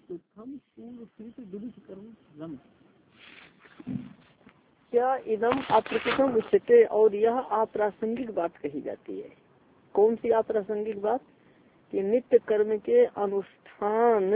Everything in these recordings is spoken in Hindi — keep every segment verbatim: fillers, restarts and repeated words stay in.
इत्युत्थम पूर्वकृत दुरुत कर्म क्या इदम अप्रकृतम उच्यते। और यह अप्रासंगिक बात कही जाती है। कौन सी अप्रासंगिक बात? कि नित्य कर्म के अनुष्ठान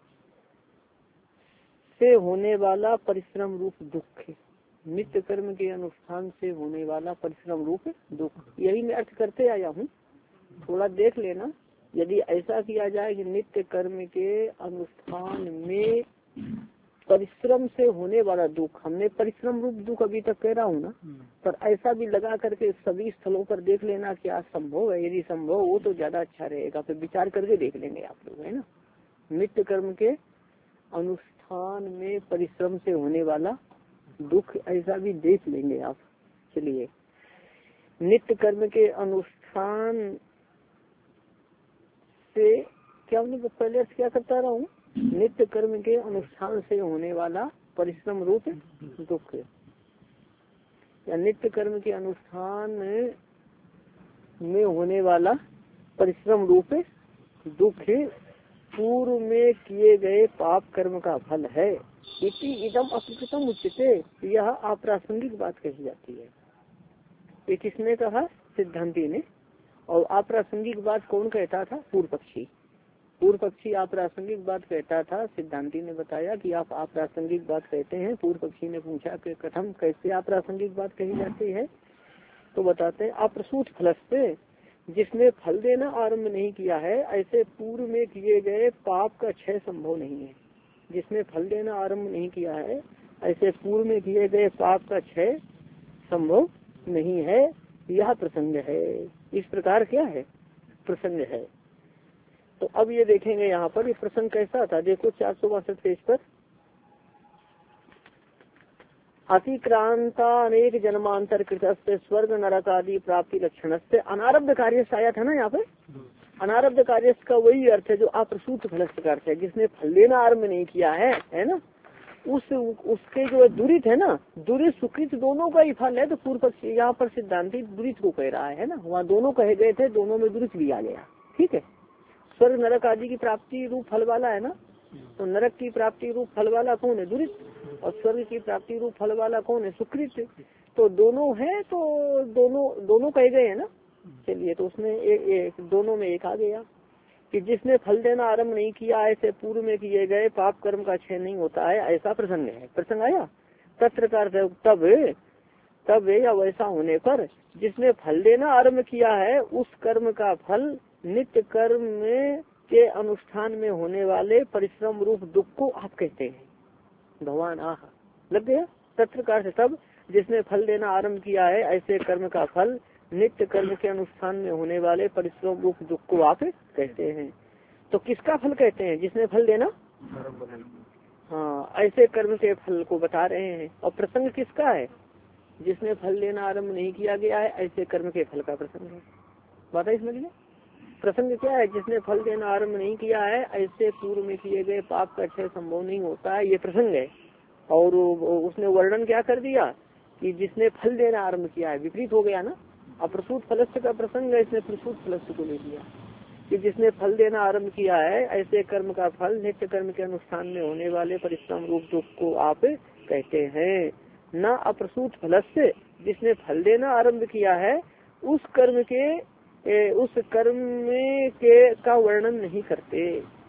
से होने वाला परिश्रम रूप दुख। नित्य कर्म के अनुष्ठान से होने वाला परिश्रम रूप दुख, यही मैं अर्थ करते आया हूँ। थोड़ा देख लेना। यदि ऐसा किया जाए कि नित्य कर्म के अनुष्ठान में परिश्रम से होने वाला दुख, हमने परिश्रम रूप दुख अभी तक कह रहा हूँ ना, पर ऐसा भी लगा करके सभी स्थलों पर देख लेना क्या संभव है। यदि संभव हो तो ज्यादा अच्छा रहेगा, फिर विचार करके देख लेंगे आप लोग, है ना। नित्य कर्म के अनुष्ठान में परिश्रम से होने वाला दुख, ऐसा भी देख लेंगे आप। चलिए, नित्य कर्म के अनुष्ठान से क्या हमने पहले अर्थ क्या करता रहा हूँ? नित्य कर्म के अनुष्ठान से होने वाला परिश्रम रूप दुख, या नित्य कर्म के अनुष्ठान में होने वाला परिश्रम रूप दुख पूर्व में किए गए पाप कर्म का फल है। इति इदम अप्रकृतम उच्यते। यह अप्रासंगिक बात कही जाती है। ये किसने कहा? सिद्धांती ने। और अप्रासंगिक बात कौन कहता था? पूर्व पक्षी। पूर्व पक्षी अप्रासंगिक बात कहता था। सिद्धांती ने बताया कि आप अप्रासंगिक बात कहते हैं। पूर्व पक्षी ने पूछा कि कथम, कैसे अप्रासंगिक बात कही जाती है? तो बताते हैं, अप्रसूत फल से, जिसने फल देना आरंभ नहीं किया है, ऐसे पूर्व में किए गए पाप का क्षय संभव नहीं है। जिसने फल देना आरंभ नहीं किया है, ऐसे पूर्व में किए गए पाप का क्षय संभव नहीं है। यह प्रसंग है। इस प्रकार क्या है? प्रसंग है। तो अब ये देखेंगे यहाँ पर ये प्रसंग कैसा था। देखो चार सौ बासठ पेज पर, अतिक्रांता अनेक जन्मांतर कृत स्वर्ग नरक आदि प्राप्ति लक्षण से अनारब्ध कार्य आया था ना। यहाँ पे अनारब्ध कार्य का वही अर्थ है जो अप्रसूत फल का अर्थ है। जिसने फल देना आरम्भ नहीं किया है, है ना, उस उसके जो दुरित है ना, दुरित सुकृत दोनों का ही फल है। तो पूर्व पक्षी यहाँ पर सिद्धांति दुरित को कह रहा है ना। वहाँ दोनों कहे गए थे, दोनों में दुरित भी आ गया। ठीक है। स्वर्ग नरक आदि की प्राप्ति रूप फल वाला है ना। तो नरक की प्राप्ति रूप फल वाला कौन है? दुरित। और स्वर्ग की प्राप्ति रूप फल वाला कौन है? सुकृत। तो दोनों है, तो दोनों दोनों कहे गए है ना। चलिए, तो उसमें एक, एक दोनों में एक आ गया कि जिसने फल देना आरंभ नहीं किया, ऐसे पूर्व में किए गए पाप कर्म का क्षय नहीं होता है। ऐसा प्रसंग है। प्रसंग आया तत्र तब तब या वैसा होने पर जिसने फल देना आरंभ किया है, उस कर्म का फल नित्य कर्म में के अनुष्ठान में होने वाले परिश्रम रूप दुख को आप कहते हैं। भगवान आह लग गया। तत्र से तब जिसने फल देना आरंभ किया है, ऐसे कर्म का फल नित्य कर्म के अनुष्ठान में होने वाले परिश्रम रूप दुख को आप कहते हैं। तो किसका फल कहते हैं? जिसने फल देना, हाँ, ऐसे कर्म के फल को बता रहे हैं। और प्रसंग किसका है? जिसने फल देना आरंभ नहीं किया गया है, ऐसे कर्म के फल का प्रसंग है। बात है इसमें। प्रसंग क्या है? जिसने फल देना आरंभ नहीं किया है, ऐसे पूर्व में किए गए पाप का क्षय संभव नहीं होता है। ये प्रसंग है। और उसने वर्णन क्या कर दिया कि जिसने फल देना आरंभ किया है, विपरीत हो गया ना। अप्रसूत फलस्य का प्रसंग है, इसने प्रसूत फलस्य को ले लिया कि जिसने फल देना आरंभ किया है, ऐसे कर्म का फल नित्य कर्म के अनुष्ठान में होने वाले परिश्रम रूप दुख को आप कहते हैं। न अप्रसूत फलस्य, जिसने फल देना आरंभ किया है, उस कर्म के ए, उस कर्म में के का वर्णन नहीं करते।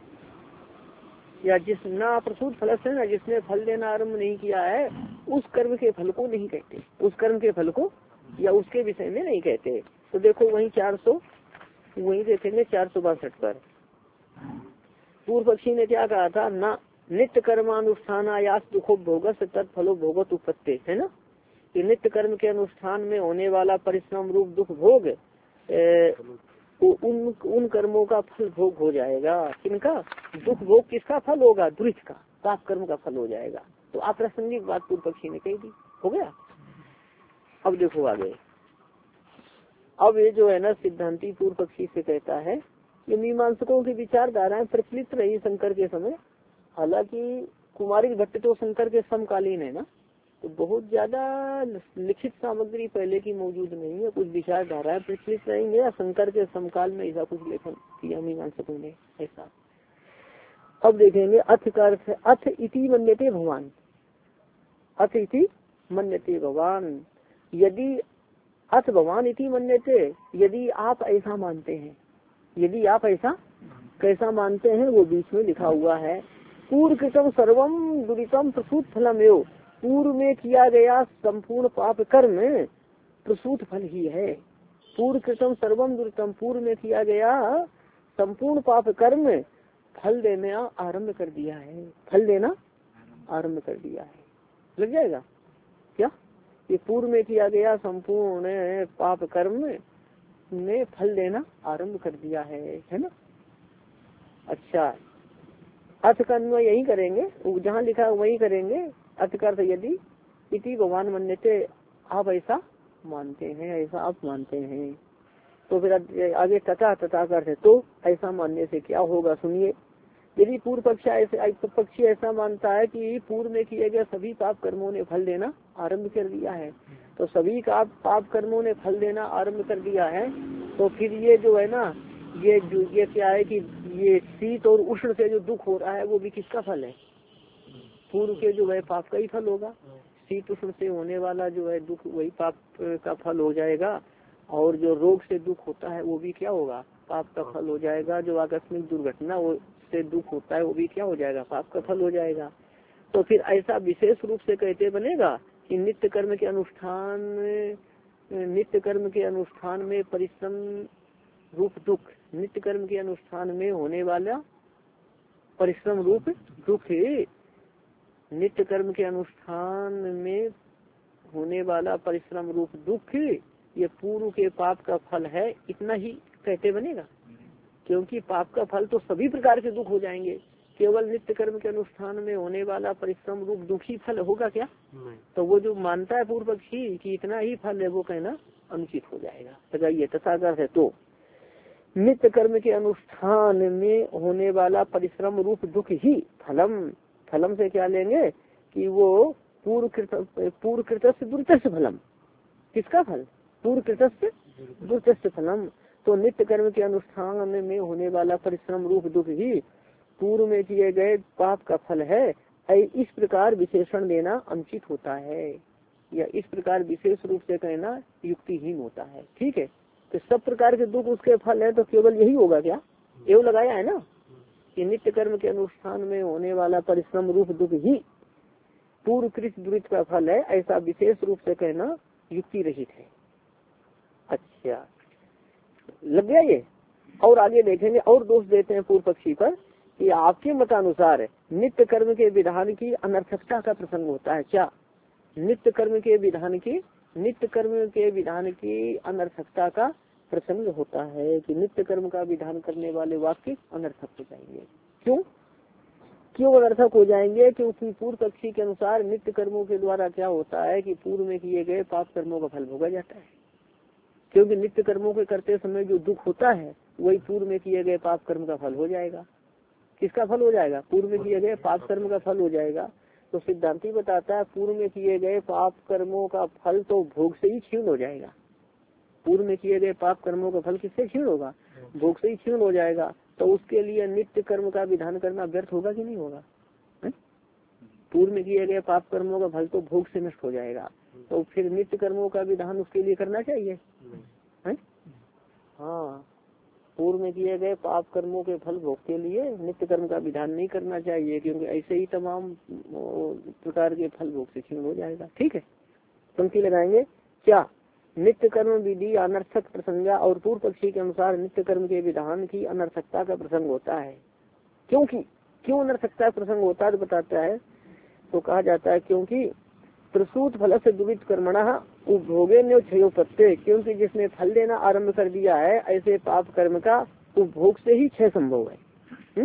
या जिस ना अप्रसूत फल से ना, जिसने फल देना आरंभ नहीं किया है, उस कर्म के फल को नहीं कहते। उस कर्म के फल को या उसके विषय में नहीं कहते। तो देखो वही चार सौ वही देखेंगे चार सौ बासठ पर पूर्व पक्षी ने क्या कहा था? ना नित्य कर्मानुष्ठान आयास दुखो भोगस तत्फलो भोगत उपत्ते, है ना। कि नित्य कर्म के अनुष्ठान में होने वाला परिश्रम रूप दुख भोग, तो उन उन कर्मों का फल भोग हो जाएगा। किनका? दुख भोग किसका फल होगा? दुरित का, पाप कर्म का फल हो जाएगा। तो अप्रासंगिक बात पूर्व पक्षी ने कही थी। हो गया। अब देखो आगे। अब ये जो है ना, सिद्धांति पूर्व पक्षी से कहता है, ये मीमांसकों की विचारधाराएं प्रचलित रही शंकर के समय। हालांकि कुमारिक भट्ट तो शंकर के समकालीन है ना, तो बहुत ज्यादा लिखित सामग्री पहले की मौजूद नहीं है। कुछ विचारधाराएं प्रचलित रहेंगे या शंकर के समकाल में ऐसा कुछ लेखन किया मीमांसकों ने। ऐसा अब देखेंगे अथ का अर्थ है अथ इति मन्यते भगवान, अथ इति मन्यते भगवान, यदि अथ भगवान इति मन्यते, यदि आप ऐसा मानते हैं, यदि आप ऐसा कैसा मानते हैं वो बीच में लिखा हुआ है। पूर्व कृतम सर्वम दुरितम प्रसूत फलम एव, पूर्व में किया गया संपूर्ण पाप कर्म प्रसूत फल ही है। पूर्व कृतम सर्वम दुरितम, पूर्व में किया गया संपूर्ण पाप कर्म फल देना आरंभ कर दिया है, फल देना आरंभ कर दिया है। लग जाएगा क्या? ये पूर्व में किया गया संपूर्ण पाप कर्म ने फल देना आरंभ कर दिया है, है ना। अच्छा, अर्थ का अन्वय यही करेंगे, जहाँ लिखा है वही करेंगे। अर्थ का अर्थ यदि इति भगवान मन्यते, आप ऐसा मानते हैं, ऐसा आप मानते हैं। तो फिर आगे तथा तथा कर है, तो ऐसा मानने से क्या होगा सुनिए। यदि पूर्व पक्ष ऐसे पक्षी ऐसा मानता है कि पूर्व में किए गए सभी पाप कर्मों ने फल देना आरंभ कर दिया है, तो सभी का पाप कर्मों ने फल देना आरंभ कर दिया है, तो फिर ये जो है ना, ये जो ये क्या है कि ये शीत और उष्ण से जो दुख हो रहा है वो भी किसका फल है? पूर्व के जो है पाप का ही फल होगा। शीत उष्ण से होने वाला जो है दुख वही पाप का फल हो जाएगा, और जो रोग से दुख होता है वो भी क्या होगा? पाप का फल हो जाएगा। जो आकस्मिक दुर्घटना से दुख होता है वो भी क्या हो जाएगा? पाप का फल हो जाएगा। तो फिर ऐसा विशेष रूप से कहते बनेगा कि नित्य कर्म के अनुष्ठान, नित्य कर्म के अनुष्ठान में परिश्रम रूप दुख, नित्य कर्म के अनुष्ठान में होने वाला परिश्रम रूप दुख, नित्य कर्म के अनुष्ठान में होने वाला परिश्रम रूप दुख ये पूर्व के पाप का फल है, इतना ही कहते बनेगा। क्योंकि पाप का फल तो सभी प्रकार के दुख हो जाएंगे, केवल नित्य कर्म के अनुष्ठान में होने वाला परिश्रम रूप दुख ही फल होगा क्या? तो वो जो मानता है पूर्व पक्षी कि इतना ही फल है, वो कहना अनुचित हो जाएगा। बताइए तथागत है, तो नित्य कर्म के अनुष्ठान में होने वाला परिश्रम रूप दुख ही फलम, फलम से क्या लेंगे कि वो पूर्व कृत पूर्व कृतस्य दुर्तस्य फलम, किसका फल? पूर्व कृतस्य दुर्तस्य फलम। तो नित्य कर्म के अनुष्ठान में होने वाला परिश्रम रूप दुख ही पूर्व में किए गए पाप का फल है, इस प्रकार विशेषण देना अनुचित होता है, या इस प्रकार विशेष रूप से कहना युक्तिहीन होता है। ठीक है, तो सब प्रकार के दुख उसके फल है, तो केवल यही होगा क्या? एवं लगाया है ना कि नित्य कर्म के अनुष्ठान में होने वाला परिश्रम रूप दुख ही पूर्व कृत दुरित का फल है, ऐसा विशेष रूप से कहना युक्ति रहित है। अच्छा, लग गया ये। और आगे देखेंगे, और दोष देते हैं पूर्व पक्षी पर कि आपके मतानुसार नित्य कर्म के विधान की अनर्थकता का प्रसंग होता है क्या? नित्य कर्म के विधान की नित्य कर्म के विधान की अनर्थकता का प्रसंग होता है कि नित्य कर्म का विधान करने वाले वाक्य अनर्थक हो जाएंगे। क्यों क्यों अनर्थक हो जाएंगे? क्योंकि पूर्व पक्षी के अनुसार नित्य कर्मों के द्वारा क्या होता है कि पूर्व में किए गए पाप कर्मों का फल भोगा जाता है। क्योंकि नित्य कर्मों के करते समय जो दुख होता है वही पूर्व में किए गए पाप कर्म का फल हो जाएगा। किसका फल हो जाएगा? पूर्व में किए गए पाप कर्म का फल हो जाएगा। तो सिद्धांति बताता है पूर्व में किए गए पाप कर्मों का फल तो भोग से ही क्षीण हो जाएगा। पूर्व में किए गए पाप कर्मों का फल किससे क्षीण होगा? भोग से ही क्षीण हो जाएगा। तो उसके लिए नित्य कर्म का विधान करना व्यर्थ होगा कि नहीं होगा? पूर्व में किए गए पाप कर्मों का फल तो भोग से नष्ट हो जाएगा, तो फिर नित्य कर्मों का विधान उसके लिए करना चाहिए है? हाँ, पूर्व में किए गए पाप कर्मों के फल भोग के लिए नित्य कर्म का विधान नहीं करना चाहिए, क्योंकि ऐसे ही तमाम प्रकार के फल भोग से क्षीण हो जाएगा। ठीक है, पंक्ति लगाएंगे क्या? नित्य कर्म विधि अनर्थक प्रसंगा, और पूर्व पक्षी के अनुसार नित्य कर्म के विधान की अनर्थकता का प्रसंग होता है। क्योंकि क्यों अनर्थकता प्रसंग होता है तो बताता है, तो कहा जाता है क्योंकि प्रसूत फल से दुवित कर्मणा उपभोगे न क्षयो पत्ते, क्योंकि जिसने फल देना आरंभ कर दिया है ऐसे पाप कर्म का उपभोग से ही क्षय संभव है। हुँ?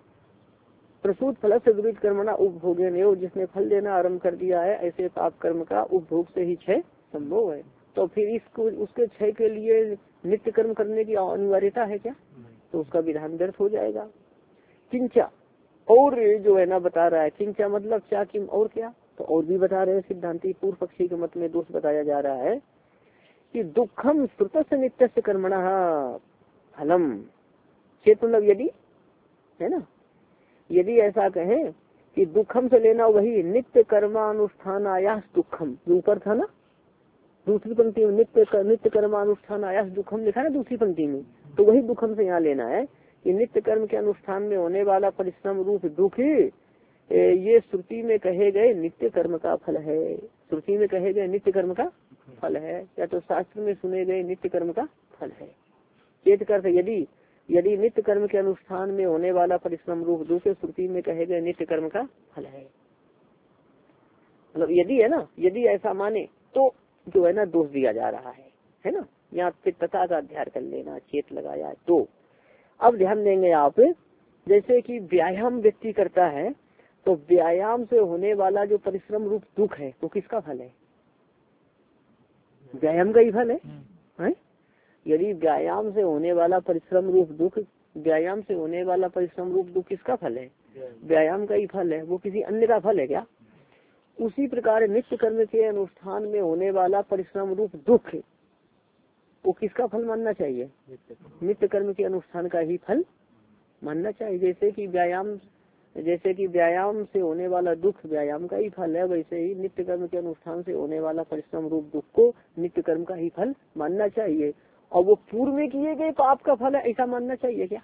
प्रसूत फल से दुवित कर्मणा उपभोगे न, जिसने फल देना आरंभ कर दिया है ऐसे पाप कर्म का उपभोग से ही क्षय संभव है। तो फिर इसको उसके क्षय के लिए नित्य कर्म करने की अनिवार्यता है क्या? तो उसका विधान व्यर्थ हो जाएगा। किंचा, और जो है ना बता रहा है, किंचा मतलब क्या, किम और क्या, तो और भी बता रहे हैं सिद्धांति। पूर्व पक्षी के मत में दोष बताया जा रहा है कि दुखम श्रुत से नित्य से कर्मणा फलम चेत, मतलब यदि है ना, यदि ऐसा कहें कि दुखम से लेना वही नित्य कर्मानुष्ठान आयास दुखम, जो ऊपर था ना दूसरी पंक्ति में, नित्य नित्य कर्मानुष्ठान आयास दुखम लिखा है ना दूसरी पंक्ति में, तो वही दुखम से यहाँ लेना है कि नित्य कर्म के अनुष्ठान में होने वाला परिश्रम रूप दुख ये श्रुति में कहे गए नित्य कर्म का फल है। श्रुति में कहे गए नित्य कर्म का फल है, या तो शास्त्र में सुने गए नित्य कर्म का फल है। चेत कर यदि यदि नित्य कर्म के अनुष्ठान में होने वाला परिश्रम रूप दूसरे श्रुति में कहे गए नित्य कर्म का फल है। मतलब यदि है ना, यदि ऐसा माने तो जो है ना दोष दिया जा रहा है, है ना। यहाँ पे तथा का अध्ययन कर लेना, चेत लगाया। तो अब ध्यान देंगे आप, जैसे कि व्यायाम व्यक्ति करता है तो व्यायाम से होने वाला जो परिश्रम रूप दुख है वो किसका फल है? व्यायाम का ही फल है, है? यदि व्यायाम से होने वाला परिश्रम रूप दुख, व्यायाम से होने वाला परिश्रम रूप दुख किसका फल है? व्यायाम का ही फल है। वो किसी अन्य का फल है क्या? उसी प्रकार नित्य कर्म के अनुष्ठान में होने वाला परिश्रम रूप दुख वो किसका फल मानना चाहिए? नित्य कर्म के अनुष्ठान का ही फल मानना चाहिए। जैसे कि व्यायाम जैसे कि व्यायाम से होने वाला दुख व्यायाम का ही फल है, वैसे ही नित्य कर्म के अनुष्ठान से होने वाला परिश्रम रूप दुख को नित्य कर्म का ही फल मानना चाहिए। और वो पूर्व में किए गए पाप का फल है ऐसा मानना चाहिए क्या?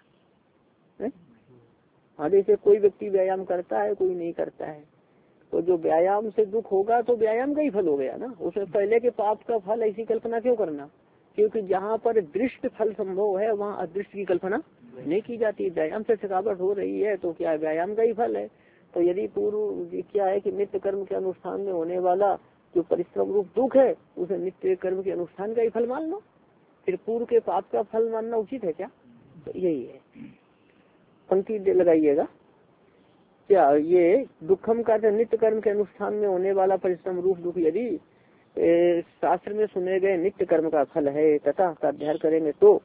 हाँ, जैसे कोई व्यक्ति व्यायाम करता है कोई नहीं करता है, तो जो व्यायाम से दुख होगा तो व्यायाम का ही फल हो गया ना, उसमें पहले के पाप का फल ऐसी कल्पना क्यों करना? क्योंकि जहाँ पर दृष्ट फल संभव है वहाँ अदृष्ट की कल्पना नहीं की जाती। व्यायाम से थकावट हो रही है तो क्या व्यायाम का ही फल है। तो यदि पूर्व क्या है कि नित्य कर्म के अनुष्ठान में होने वाला जो परिश्रम रूप दुख है उसे नित्य कर्म के अनुष्ठान का ही फल मान लो, फिर पूर्व के पाप का फल मानना उचित है क्या? तो यही है। पंक्ति लगाइएगा क्या, ये दुखम का नित्य कर्म के अनुष्ठान में होने वाला परिश्रम रूप दुख यदि शास्त्र में सुने गए नित्य कर्म का फल है तथा का अध्ययन करेंगे तो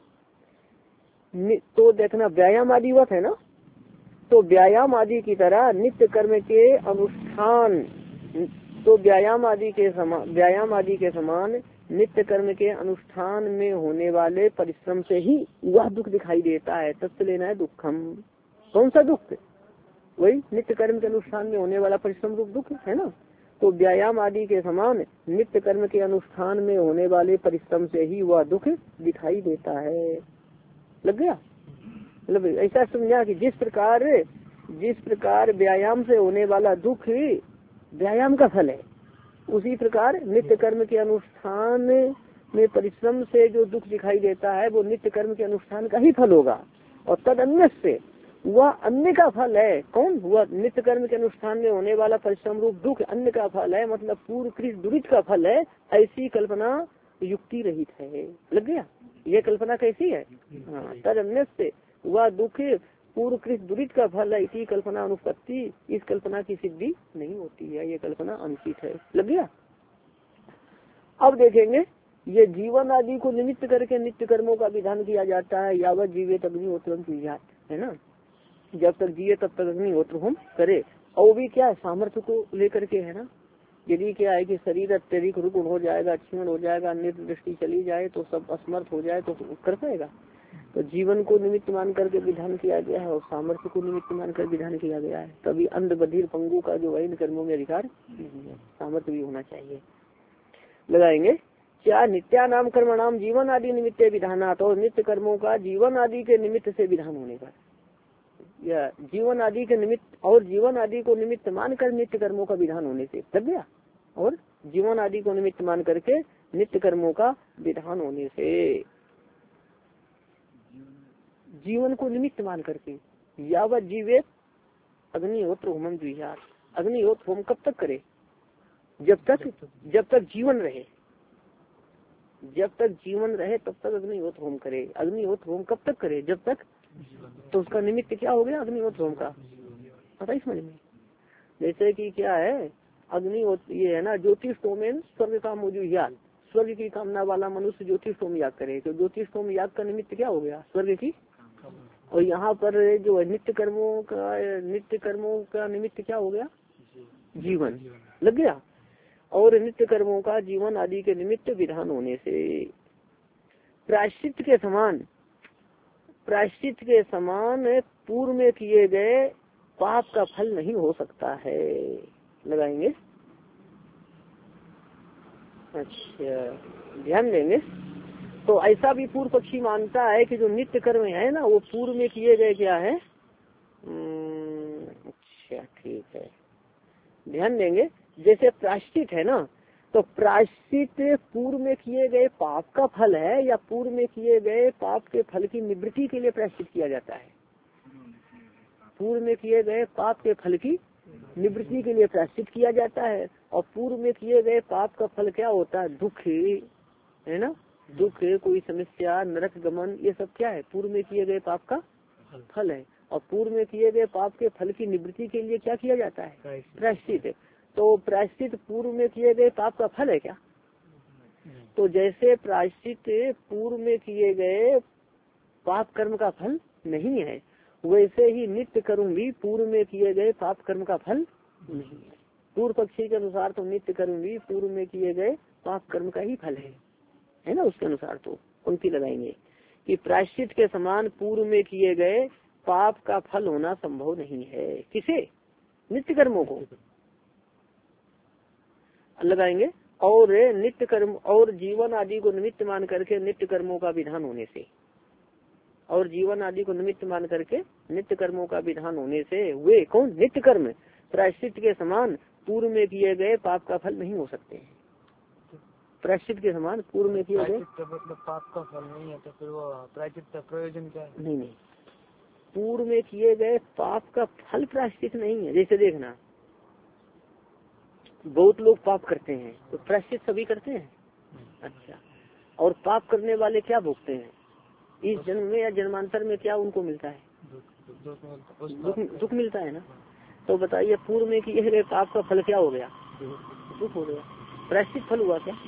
तो देखना व्यायाम आदि वत है ना, तो व्यायाम आदि की तरह नित्य कर्म के अनुष्ठान, तो व्यायाम आदि के समान व्यायाम आदि के समान नित्य कर्म के अनुष्ठान में होने वाले परिश्रम से ही वह दुख दिखाई देता है। तत्व लेना है दुखम। कौन सा दुख? वही नित्य कर्म के अनुष्ठान में होने वाला परिश्रम रूप दुख है ना। तो व्यायाम आदि के समान नित्य कर्म के अनुष्ठान में होने वाले परिश्रम से ही वह दुख दिखाई देता है। लग गया? मतलब ऐसा समझा कि जिस प्रकार जिस प्रकार व्यायाम से होने वाला दुख व्यायाम का फल है, उसी प्रकार नित्य कर्म के अनुष्ठान में परिश्रम से जो दुख दिखाई देता है वो नित्य कर्म के अनुष्ठान का ही फल होगा। और तद अन्य से वह अन्य का फल है। कौन? वह नित्य कर्म के अनुष्ठान में होने वाला परिश्रम रूप दुख अन्य का फल है, मतलब पूर्व कृत दुरित का फल है। ऐसी कल्पना युक्ति रहित है। लग गया? ये कल्पना कैसी है? हाँ, तद अन्य से वह दुख पूर्व कृत दुरित का फल है, इसी कल्पना अनुपत्ति, इस कल्पना की सिद्धि नहीं होती है, ये कल्पना अनुचित है। लग गया? अब देखेंगे ये जीवन आदि को निमित्त करके नित्य कर्मों का विधान किया जाता है। यावत जीवित अग्निहोत्रम की है ना, जब तक जिए तब तक अग्निहोत्र हम करे। और वो भी क्या है? सामर्थ्य को लेकर के है ना। यदि क्या है कि शरीर अत्यधिक रुग्ण हो जाएगा, क्षीण हो जाएगा, नेत्र दृष्टि चली जाए तो सब असमर्थ हो जाए तो कर पाएगा। तो जीवन को निमित्त मान करके विधान किया गया है और सामर्थ्य को निमित्त मान कर विधान किया गया है। तभी अंध बधिर पंगु का जो है इन कर्मों में अधिकार नहीं है, सामर्थ्य भी होना चाहिए। लगाएंगे क्या नित्या नाम कर्म नाम जीवन आदि निमित्त विधानात, और नित्य कर्मों का जीवन आदि के निमित्त से विधान होने पर, या जीवन आदि के निमित्त और जीवन आदि को निमित्त मानकर नित्य कर्मों का विधान होने से लग गया। और जीवन आदि को निमित्त मान करके नित्य कर्मों का विधान होने से, जीवन को निमित्त मान करके यावत जीवित अग्निहोत्र होमम द्विजात। अग्निहोत्र होम कब तक करे? जब तक जब तक जीवन रहे, जब तक जीवन रहे तब तक अग्निहोत्र होम करे। अग्निहोत्र होम कब तक करे? जब तक। तो उसका निमित्त क्या हो गया अग्निहोत्र होम का? पता ही समझ में। जैसे कि क्या है अग्निहोत्र, ये है ना ज्योतिष होमेन स्वर्ग का मोजुयाल, स्वर्ग की कामना वाला मनुष्य ज्योतिष होम याग करे। तो ज्योतिष होम याग का निमित्त क्या हो गया? स्वर्ग की। और यहाँ पर जो नित्य कर्मों का नित्य कर्मों का निमित्त क्या हो गया? जीवन। लग गया? और नित्य कर्मों का जीवन आदि के निमित्त विधान होने से प्रायश्चित के समान प्रायश्चित के समान पूर्व में किए गए पाप का फल नहीं हो सकता है। लगाएंगे। अच्छा ध्यान देंगे। तो ऐसा भी पूर्व पक्षी मानता है कि जो नित्य कर्म है ना वो पूर्व में किए गए क्या है। अच्छा ठीक है, ध्यान देंगे। जैसे प्रायश्चित है ना, तो प्रायश्चित पूर्व में किए गए पाप का फल है या पूर्व में किए गए पाप के फल की निवृत्ति के लिए प्रायश्चित किया जाता है। पूर्व में किए गए पाप के फल की निवृत्ति के लिए प्रायश्चित किया जाता है। और पूर्व में किए गए पाप का फल क्या होता है, दुख है ना, दुख, कोई समस्या, नरक गमन, ये सब क्या है, पूर्व में किए गए पाप का फल है। और पूर्व में किए गए पाप के फल की निवृत्ति के लिए क्या किया जाता है, प्रायश्चित। तो प्रायश्चित पूर्व में किए गए पाप का फल है क्या। तो जैसे प्रायश्चित पूर्व में किए गए पाप कर्म का फल नहीं है, वैसे ही नित्य कर्म भी पूर्व में किए गए पाप कर्म का फल नहीं है। पूर्व पक्षी के अनुसार तो नित्य कर्म भी पूर्व में किए गए पाप कर्म का ही फल है, है ना। उसके अनुसार तो पंक्ति लगाएंगे कि प्रायश्चित के समान पूर्व में किए गए पाप का फल होना संभव नहीं है। किसे, नित्य कर्मों को लगाएंगे। और नित्य कर्म और जीवन आदि को निमित्त मान करके नित्य कर्मों का विधान होने से, और जीवन आदि को निमित्त मान करके नित्य कर्मों का विधान होने से वे कौन, नित्य कर्म प्रायश्चित के समान पूर्व में किए गए पाप का फल नहीं हो सकते हैं। प्रायश्चित के समान पूर्व में किए गए मतलब पाप का फल नहीं है, तो फिर वो प्रायश्चित का प्रयोजन क्या है। नहीं नहीं, पूर्व में किए गए पाप का फल प्रायश्चित नहीं है। जैसे देखना, बहुत लोग पाप करते हैं तो प्रायश्चित सभी करते हैं। अच्छा, और पाप करने वाले क्या भोगते हैं, इस जन्म में या जन्मांतर में क्या उनको मिलता है, दुख, दुख मिलता है ना। तो बताइए पूर्व में किए गए पाप का फल क्या हो गया, दुख हो गया। प्रायश्चित फल हुआ क्या,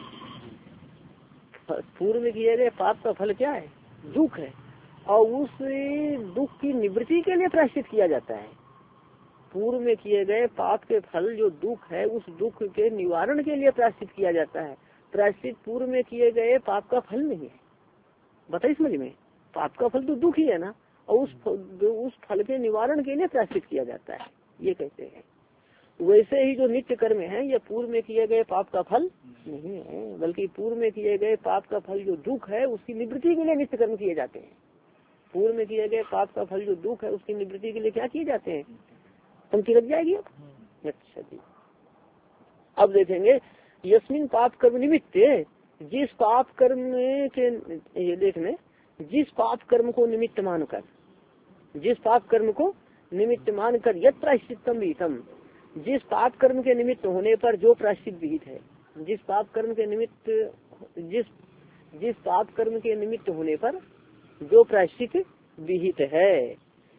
पूर्व में किए गए पाप का फल क्या है, दुख है। और उस दुख की निवृत्ति के लिए प्रायश्चित किया जाता है। पूर्व में किए गए पाप के फल जो दुख है, उस दुख के निवारण के लिए प्रायश्चित किया जाता है। प्रायश्चित पूर्व में किए गए पाप का फल नहीं है। बताइए समझ में, पाप का फल तो दुख ही है ना, और उस उस फल के निवारण के लिए प्रायश्चित किया जाता है, ये कहते हैं। वैसे ही जो नित्य कर्म है ये पूर्व में किए गए पाप का फल नहीं है, बल्कि पूर्व में किए गए पाप का फल जो दुख है उसकी निवृत्ति के लिए नित्य कर्म किए जाते हैं। पूर्व में किए गए पाप का फल जो दुख है उसकी निवृत्ति के लिए क्या किए जाते हैं, पंक्ति लग जाएगी। अच्छा जी, अब देखेंगे यस्मिन पाप कर्म निमित्त, जिस पाप कर्म के, ये देखने, जिस पाप कर्म को निमित्त मानकर, जिस पाप कर्म को निमित्त मानकर यत् प्रायश्चित्तम विहितम, जिस पाप कर्म के निमित्त होने पर जो प्रायश्चित विहित है, जिस पाप कर्म के निमित्त जिस जिस पाप कर्म के निमित्त होने पर जो प्रायश्चित विहित है,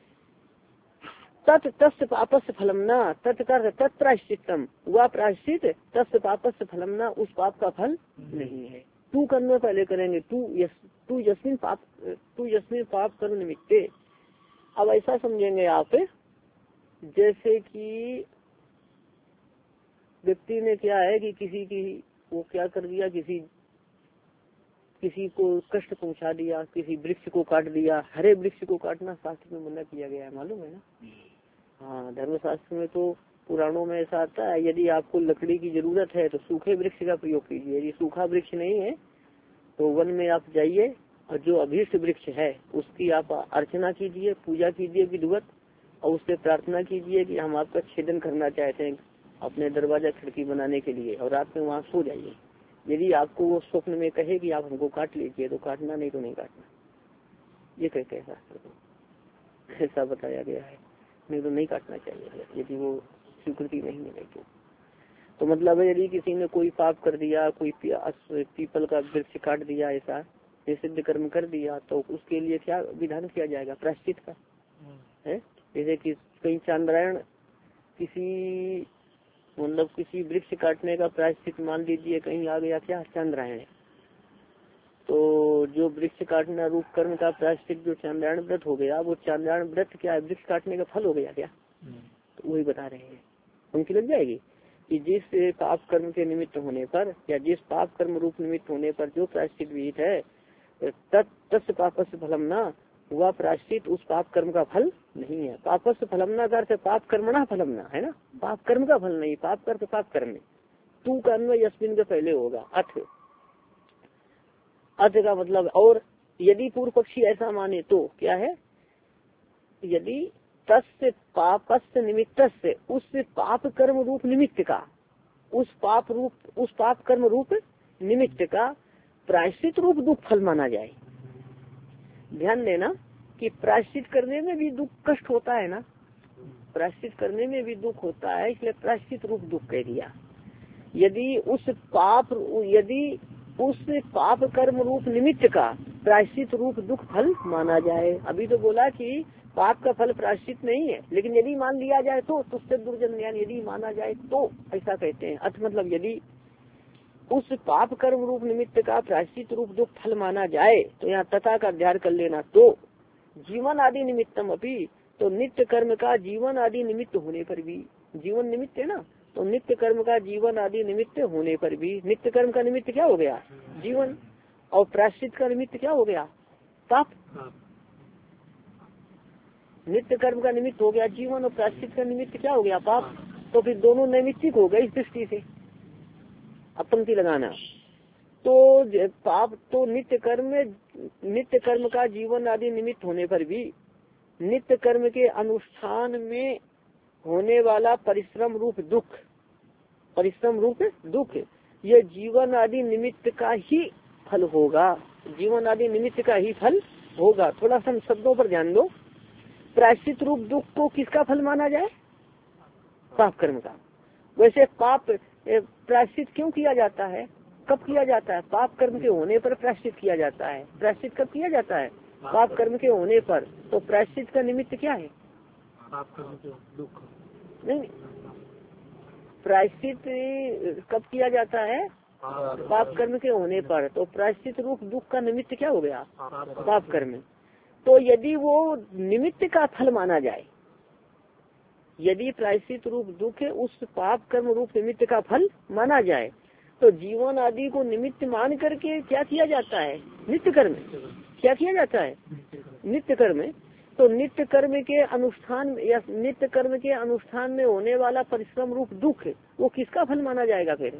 तत् तस्य पापस्य फलम न, तत्कर तत्प्रायश्चित्तम, वह प्रायश्चित तस्य पापस्य फलम न, उस पाप का फल नहीं है। तू कर्म पहले करेंगे, तू यस तू यस्मिन पाप तू यस्मिन पाप कर्म निमित्ते। अब ऐसा समझेंगे आप, जैसे कि व्यक्ति ने क्या है कि किसी की वो क्या कर दिया, किसी किसी को कष्ट पहुंचा दिया, किसी वृक्ष को काट दिया। हरे वृक्ष को काटना शास्त्र में मना किया गया है, मालूम है ना। हाँ, धर्मशास्त्र में तो पुराणों में ऐसा आता है, यदि आपको लकड़ी की जरूरत है तो सूखे वृक्ष का प्रयोग कीजिए। यदि सूखा वृक्ष नहीं है तो वन में आप जाइए और जो अभीष्ट वृक्ष है उसकी आप अर्चना कीजिए, पूजा कीजिए विधिवत, और उससे प्रार्थना कीजिए कि हम आपका छेदन करना चाहते हैं अपने दरवाजा खिड़की बनाने के लिए, और रात में वहाँ सो जाइए। यदि आपको वो स्वप्न में कहे कि आप हमको काट लीजिए तो काटना, नहीं तो नहीं काटना, ये कहते हैं शास्त्र को, ऐसा बताया गया है। नहीं तो नहीं काटना चाहिए यदि वो स्वीकृति नहीं मिले तो। तो मतलब है यदि किसी ने कोई पाप कर दिया, कोई पीपल का वृक्ष काट दिया, ऐसा निषिद्ध कर्म कर दिया, तो उसके लिए क्या विधान किया जाएगा, प्रायश्चित का है। जैसे कि कहीं चांद्रायण, किसी मतलब किसी वृक्ष काटने का प्रायश्चित मान लीजिए कहीं आ गया क्या, चांद्रायण, तो जो वृक्ष काटना रूप कर्म का प्रायश्चित जो चांद्रायण व्रत हो गया, वो चांद्रायण व्रत क्या है, वृक्ष काटने का फल हो गया क्या। तो वही बता रहे हैं, उनकी लग जाएगी कि जिस पाप कर्म के निमित्त होने पर या जिस पाप कर्म रूप निमित्त होने पर जो प्रायश्चित विहित है, तत् पाप से फलम ना, वह प्रायश्चित उस पाप कर्म का फल नहीं है। पापस फलमना का अर्थ पाप कर्मणा फलमना है ना, पाप कर्म का फल नहीं, पाप कर्म पाप कर्म में। तू का अन्वय यस्मिन के पहले होगा अथ, अथ का मतलब और। यदि पूर्व पक्षी ऐसा माने तो क्या है, यदि तस्य पापस्य निमित्त से उस पाप कर्म रूप निमित्त का, उस पाप रूप उस पाप कर्म रूप निमित्त का प्रायश्चित रूप दुख फल माना जाए। ध्यान देना कि प्रायश्चित करने में भी दुख कष्ट होता है ना, प्रायश्चित करने में भी दुख होता है, इसलिए प्रायश्चित रूप दुख कह दिया। यदि उस पाप यदि उस पाप कर्म रूप निमित्त का प्रायश्चित रूप दुख फल माना जाए। अभी तो बोला कि पाप का फल प्रायश्चित नहीं है, लेकिन यदि मान लिया जाए तो तुझसे दुर्जन ज्ञान यदि माना जाए तो ऐसा कहते हैं। अर्थ मतलब यदि उस पाप कर्म रूप निमित्त का प्रायश्चित रूप दुख फल माना जाए तो यहाँ तथा का अध्ययन कर लेना। तो जीवन आदि निमित्तम अपि, तो नित्य कर्म का जीवन आदि निमित्त होने पर भी, जीवन निमित्त है ना, तो नित्य कर्म का जीवन आदि निमित्त होने पर भी, नित्य कर्म का निमित्त क्या हो गया जीवन, और प्रायश्चित का निमित्त क्या हो गया पाप। नित्य कर्म का निमित्त हो गया जीवन और प्रायश्चित का निमित्त क्या हो गया पाप। तो फिर दोनों नैमित्तिक हो गए इस दृष्टि से। अब पंक्ति लगाना, तो पाप तो नित्य कर्म नित्य कर्म का जीवन आदि निमित्त होने पर भी नित्य कर्म के अनुष्ठान में होने वाला परिश्रम रूप दुख, परिश्रम रूप दुख यह जीवन आदि निमित्त का ही फल होगा, जीवन आदि निमित्त का ही फल होगा। थोड़ा सा शब्दों पर ध्यान दो। प्रायश्चित रूप दुख को किसका फल माना जाए, पाप कर्म का। वैसे पाप प्रायश्चित क्यों किया जाता है, कब किया जाता है, पाप कर्म के होने पर प्रायश्चित किया जाता है। प्रायश्चित कब किया जाता है, पाप कर्म के होने पर। तो प्रायश्चित का निमित्त क्या है, पाप कर्म के दुख नहीं, प्रायश्चित कब किया जाता है, पाप कर्म के होने पर। तो प्रायश्चित रूप दुख का निमित्त क्या हो गया, पाप कर्म। तो यदि वो निमित्त का फल माना जाए, यदि प्रायश्चित रूप दुख उस पाप कर्म रूप निमित्त का फल माना जाए, तो जीवन आदि को निमित्त मान करके क्या किया जाता है, नित्य कर्म। क्या किया जाता है, नित्य कर्म। तो नित्य कर्म के अनुष्ठान या नित्य कर्म के अनुष्ठान में होने वाला परिश्रम रूप दुख वो किसका फल माना जाएगा, फिर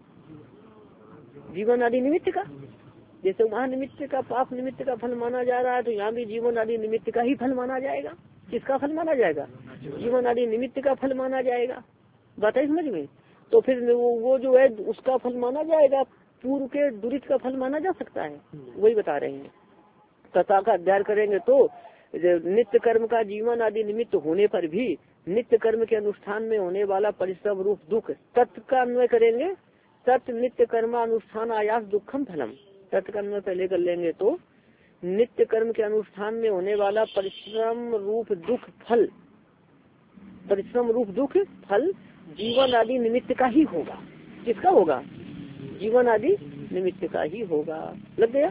जीवन आदि निमित्त का। जैसे वहाँ निमित्त का पाप निमित्त का फल माना जा रहा है, तो यहाँ भी जीवन आदि निमित्त का ही फल माना जाएगा। किसका फल माना जाएगा, जीवन आदि निमित्त का फल माना जाएगा। बात है समझ में। तो फिर वो, वो जो है उसका फल माना जाएगा, पूर्व के दुरित का फल माना जा सकता है, वही बता रहे हैं। तथा का अध्ययन करेंगे तो नित्य कर्म का जीवन आदि निमित्त होने पर भी नित्य कर्म के अनुष्ठान में होने वाला परिश्रम रूप दुख, तत् का अन्वय करेंगे, तत् नित्य कर्मानुष्ठान आयास दुखम फलम। तत् का अन्वय पहले कर लेंगे तो नित्य कर्म के अनुष्ठान में होने वाला परिश्रम रूप दुख फल, परिश्रम रूप दुख फल जीवन आदि निमित्त का ही होगा। किसका होगा, जीवन आदि निमित्त का ही होगा। लग गया।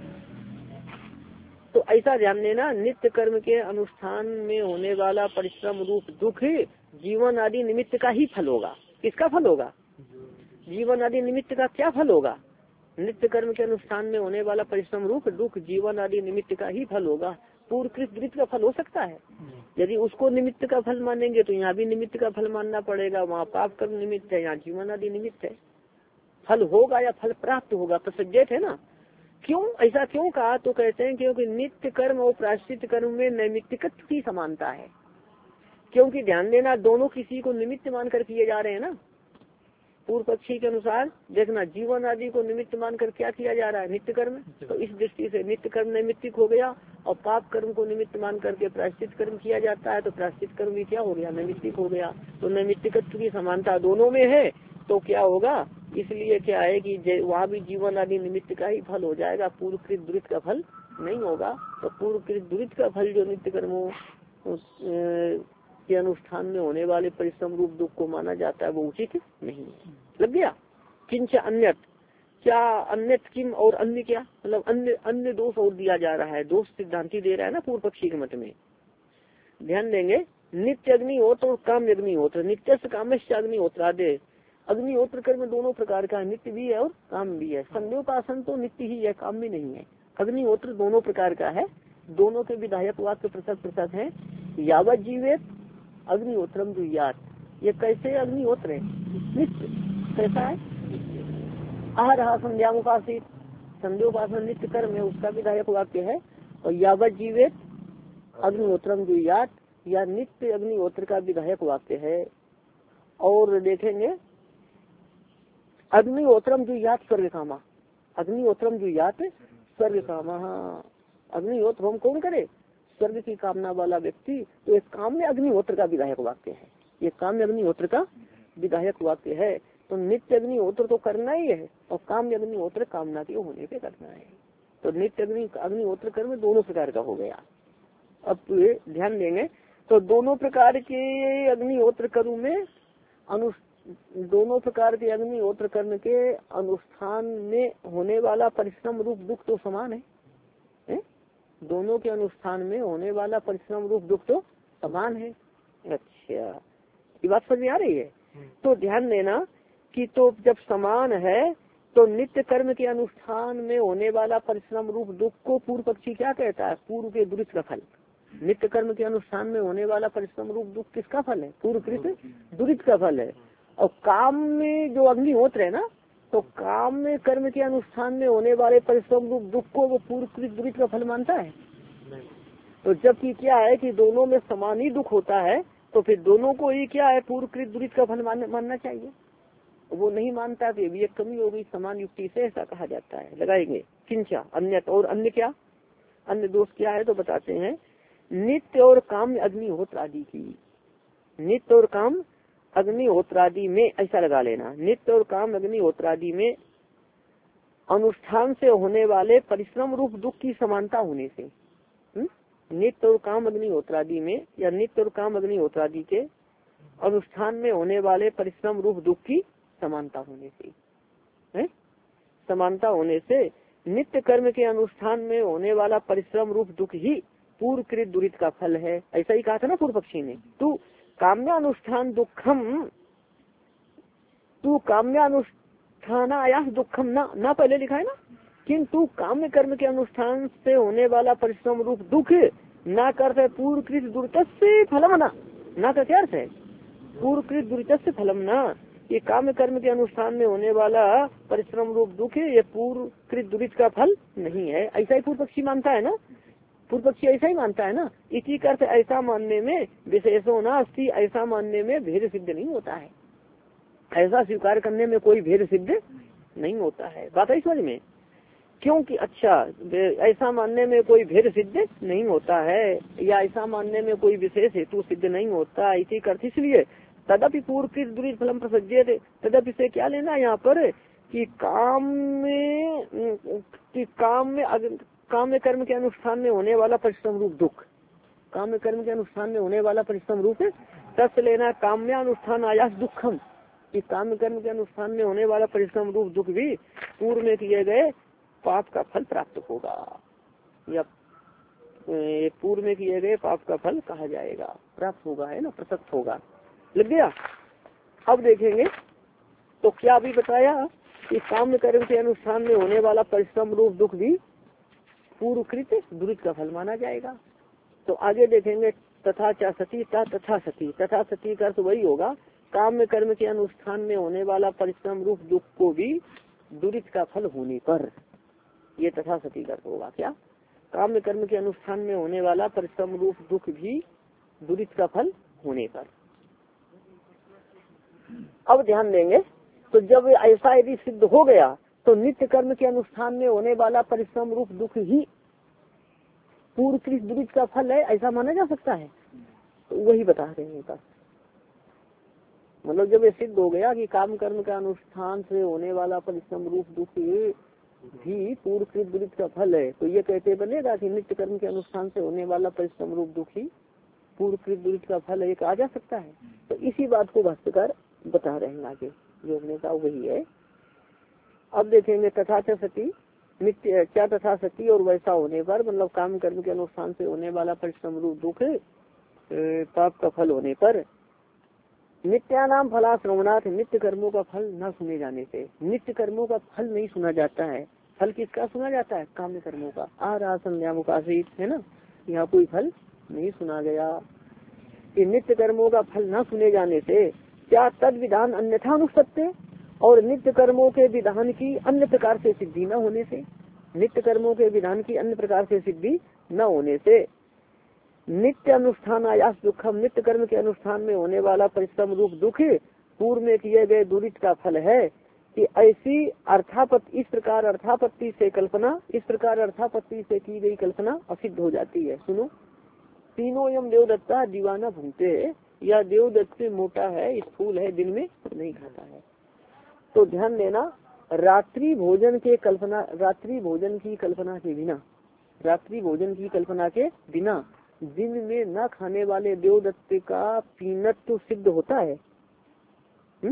तो ऐसा ध्यान देना, नित्य कर्म के अनुष्ठान में होने वाला परिश्रम रूप दुख जीवन आदि निमित्त का ही फल होगा। किसका फल होगा, जीवन आदि निमित्त का क्या फल होगा, नित्य कर्म के अनुष्ठान में होने वाला परिश्रम रूप दुख जीवन आदि निमित्त का ही फल होगा। पूर्वकृत द्वित का फल हो सकता है। यदि उसको निमित्त का फल मानेंगे तो यहाँ भी निमित्त का फल मानना पड़ेगा। वहाँ पाप कर्म निमित्त है, यहाँ जीवन आदि निमित्त है। फल होगा या फल प्राप्त होगा, प्रसज्जित है ना। क्यों ऐसा क्यों कहा, तो कहते हैं क्योंकि नित्य कर्म और प्रायश्चित कर्म में नैमित्तिकत्व की समानता है। क्योंकि ध्यान देना, दोनों किसी को निमित्त मानकर किए जा रहे हैं ना। पूर्व पक्षी के अनुसार देखना, जीवन आदि को निमित्त मानकर क्या किया जा रहा है, नित्य कर्म। तो इस दृष्टि से नित्य कर्म नैमित्तिक हो गया, और पाप कर्म को निमित्त मान करके प्रायश्चित कर्म किया जाता है, तो प्रायश्चित कर्म भी क्या हो गया, नैमित्तिक हो गया। तो नैमित्तिकत्व की समानता दोनों में है, तो क्या होगा, इसलिए क्या है कि वहाँ भी जीवन आदि निमित्त का ही फल हो जाएगा, पूर्वकृत दुरित का फल नहीं होगा। तो पूर्वकृत दुरित का फल जो नित्य कर्मों के अनुष्ठान में होने वाले परिश्रम रूप दुख को माना जाता है, वो उचित नहीं है। लग गया। किंच अन्यत, क्या अन्यत किम, और अन्य क्या, मतलब अन्य अन्य दोष और दिया जा रहा है। दोष सिद्धांति दे रहा है ना पूर्व पक्षी के मत में। ध्यान देंगे, नित्य अग्निहोत्र और काम अग्निहोत्र, नित्य से कामेश अग्निहोत्र आदि। अग्निहोत्र कर्म दोनों प्रकार का है, नित्य भी है और काम भी है। संध्योपासन तो नित्य ही है, काम भी नहीं है। अग्निहोत्र दोनों प्रकार का है, दोनों के विधायक वाक्य पृथक पृथक हैं। यावत जीवित अग्निहोत्रम जुयात, ये कैसे अग्निहोत्र है? नित्य। कैसा है? आहार संध्यामुपासित, संध्योपासन नित्य कर्म है, उसका विधायक वाक्य है। और यावत जीवित अग्निहोत्रम जुयात, या नित्य अग्निहोत्र का विधायक वाक्य है। और देखेंगे अग्निहोत्रम जुयात स्वर्ग कामा, अग्निहोत्रम जुयात स्वर्ग कामा। अग्निहोत्र हम कौन करे? स्वर्ग की कामना वाला व्यक्ति। तो इस काम में अग्निहोत्र का विधायक वाक्य है, ये काम में अग्निहोत्र का विधायक वाक्य है। तो नित्य अग्निहोत्र तो करना ही है, और काम अग्निहोत्र कामना के होने पे करना है। तो नित्य अग्नि अग्निहोत्र कर्म दोनों प्रकार का हो गया। अब ध्यान देंगे तो दोनों प्रकार के अग्निहोत्र कर्म में अनु दोनों प्रकार के अग्निहोत्र कर्म के अनुष्ठान में होने वाला परिश्रम रूप दुख तो समान है, है? दोनों के अनुष्ठान में होने वाला परिश्रम रूप दुख तो समान है। अच्छा, ये बात समझ में आ रही है? तो ध्यान देना कि तो जब समान है तो नित्य कर्म के अनुष्ठान में होने वाला परिश्रम रूप दुख को पूर्व पक्षी क्या कहता है? पूर्व के दुरित का फल। नित्य कर्म के अनुष्ठान में होने वाला परिश्रम रूप दुख किसका फल है? पूर्वकृत दुरित का फल है। और काम में जो अग्निहोत्र है ना, तो काम में कर्म के अनुष्ठान में होने वाले परिश्रम रूप दुख को वो पूर्वकृत दुरित का फल मानता है? तो जबकि क्या है कि दोनों में समान ही दुख होता है, तो फिर दोनों को ही क्या है? पूर्वकृत दुरित का फल मानना चाहिए। वो नहीं मानता तो भी एक कमी हो गई समान युक्ति से, ऐसा कहा जाता है। लगाएंगे किंचा अन्य, और अन्य क्या? अन्य दोष क्या है तो बताते हैं। नित्य और काम अग्निहोत्र आदि की, नित्य और काम अग्निहोत्र आदि में, ऐसा लगा लेना, नित्य और काम अग्निहोत्र आदि में अनुष्ठान से होने वाले परिश्रम रूप दुख की समानता होने से, नित्य और काम अग्निहोत्र आदि में या नित्य और काम अग्निहोत्र आदि के अनुष्ठान में होने वाले परिश्रम रूप दुख की समानता होने से, है? समानता होने से नित्य कर्म के अनुष्ठान में होने वाला परिश्रम रूप दुख ही पूर्वकृत दुरित का फल है। ऐसा ही कहा था ना पूर्व पक्षी ने। तू काम्यानुष्ठान दुखम, तू काम्यानुष्ठान आयास दुखम ना, ना पहले लिखा है ना, किंतु काम्य कर्म के अनुष्ठान से होने वाला परिश्रम रूप दुख ना करते पूर्वकृत दुरित से फलम ना, ना का क्या अर्थ है? पूर्वकृत दुरित से फलम ना, ये काम्य कर्म के अनुष्ठान में होने वाला परिश्रम रूप दुख है, ये पूर्वकृत दुरित का फल नहीं है। ऐसा ही पूर्व पक्षी मानता है ना, पूर्व पक्षी ऐसा ही मानता है ना। इसी अर्थ ऐसा मानने में विशेषो ना अस्ति, ऐसा मानने में भेद सिद्ध नहीं होता है, ऐसा स्वीकार करने में कोई भेद सिद्ध नहीं होता है। बात है समझ में? क्योंकि अच्छा ऐसा मानने में कोई भेद सिद्ध नहीं होता है, या ऐसा मानने में कोई विशेष हेतु सिद्ध नहीं होता। इसी अर्थ इसलिए तदपि पूर्वकृत दुरित फलम प्रसज्यते, तदपि से क्या लेना यहाँ पर कि काम में कि काम में काम में कर्म के अनुष्ठान में होने वाला परिश्रम रूप दुख, काम में कर्म के अनुष्ठान में होने वाला परिश्रम रूप तस् लेना काम्यानुष्ठान आयास दुखम, कि काम कर्म के अनुष्ठान में होने वाला परिश्रम रूप दुख भी पूर्व में किए गए पाप का फल प्राप्त होगा, या पूर्व में किए गए पाप का फल कहा जाएगा, प्राप्त होगा, है ना, प्रसक्त होगा। लग गया? अब देखेंगे तो क्या अभी बताया कि काम कर्म के अनुष्ठान में होने वाला परिश्रम रूप दुख भी पूर्वकृत दुरित का फल माना जाएगा। तो आगे देखेंगे तथा चा सती ता तथा सती, तथा सती का अर्थ वही होगा काम कर्म के अनुष्ठान में होने वाला परिश्रम रूप दुख को भी दुरित का फल होने पर, ये तथा सती का अर्थ होगा। क्या? काम कर्म के अनुष्ठान में होने वाला परिश्रम रूप दुख भी दुरित का फल होने पर। अब ध्यान देंगे तो जब ऐसा यदि सिद्ध हो गया तो नित्य कर्म के अनुष्ठान में होने वाला परिश्रम रूप दुख ही पूर्वकृत दुरित का फल है, ऐसा माना जा सकता है। तो वही बता रहे हैं बस, मतलब जब ये सिद्ध हो गया कि काम कर्म का अनुष्ठान से होने वाला परिश्रम रूप दुख भी पूर्वकृत दुरित का फल है, तो ये कहते बनेगा कि नित्य कर्म के अनुष्ठान से होने वाला परिश्रम रूप दुख ही पूर्वकृत दुरित का फल है, ये कहा जा सकता है। तो इसी बात को भाष्यकार बता रहे हैं आगे, जो हमने कहा वही है। अब देखेंगे तथा च सती नित्य क्या तथा सती, और वैसा होने पर मतलब काम कर्म के अनुष्ठान से होने वाला परिश्रम रूप दुख पाप का फल होने पर नित्यानाम फला श्रवणार्थ, नित्य कर्मों का फल न सुने जाने से, नित्य कर्मों का फल नहीं सुना जाता है फल किसका सुना जाता है? काम्य कर्मों का। आ रहा संध्यामुखासित है ना, यहाँ कोई फल नहीं सुना गया। कि नित्य कर्मों का फल न सुने जाने से क्या तद विधान अन्यथा अनुपत्ति, और नित्य कर्मों के विधान की अन्य प्रकार से सिद्धि न होने से, नित्य कर्मों के विधान की अन्य प्रकार से सिद्धि न होने से नित्य अनुष्ठान आयास दुखम, नित्य कर्म के अनुष्ठान में होने वाला परिश्रम रूप दुख पूर्व में किए गए दुरित का फल है। कि ऐसी अर्थापत्ति, इस प्रकार अर्थापत्ति से कल्पना, इस प्रकार अर्थापत्ति से की गई कल्पना असिद्ध हो जाती है। सुनो, तीनों यम देवदत्ता दीवाना भूमते, या देवदत्त मोटा है, स्थूल है, दिन में नहीं खाता है। तो ध्यान देना, रात्रि भोजन के कल्पना, रात्रि भोजन की कल्पना के बिना, रात्रि भोजन की कल्पना के बिना दिन में न खाने वाले देवदत्त का पीनत्व सिद्ध होता है। हुँ?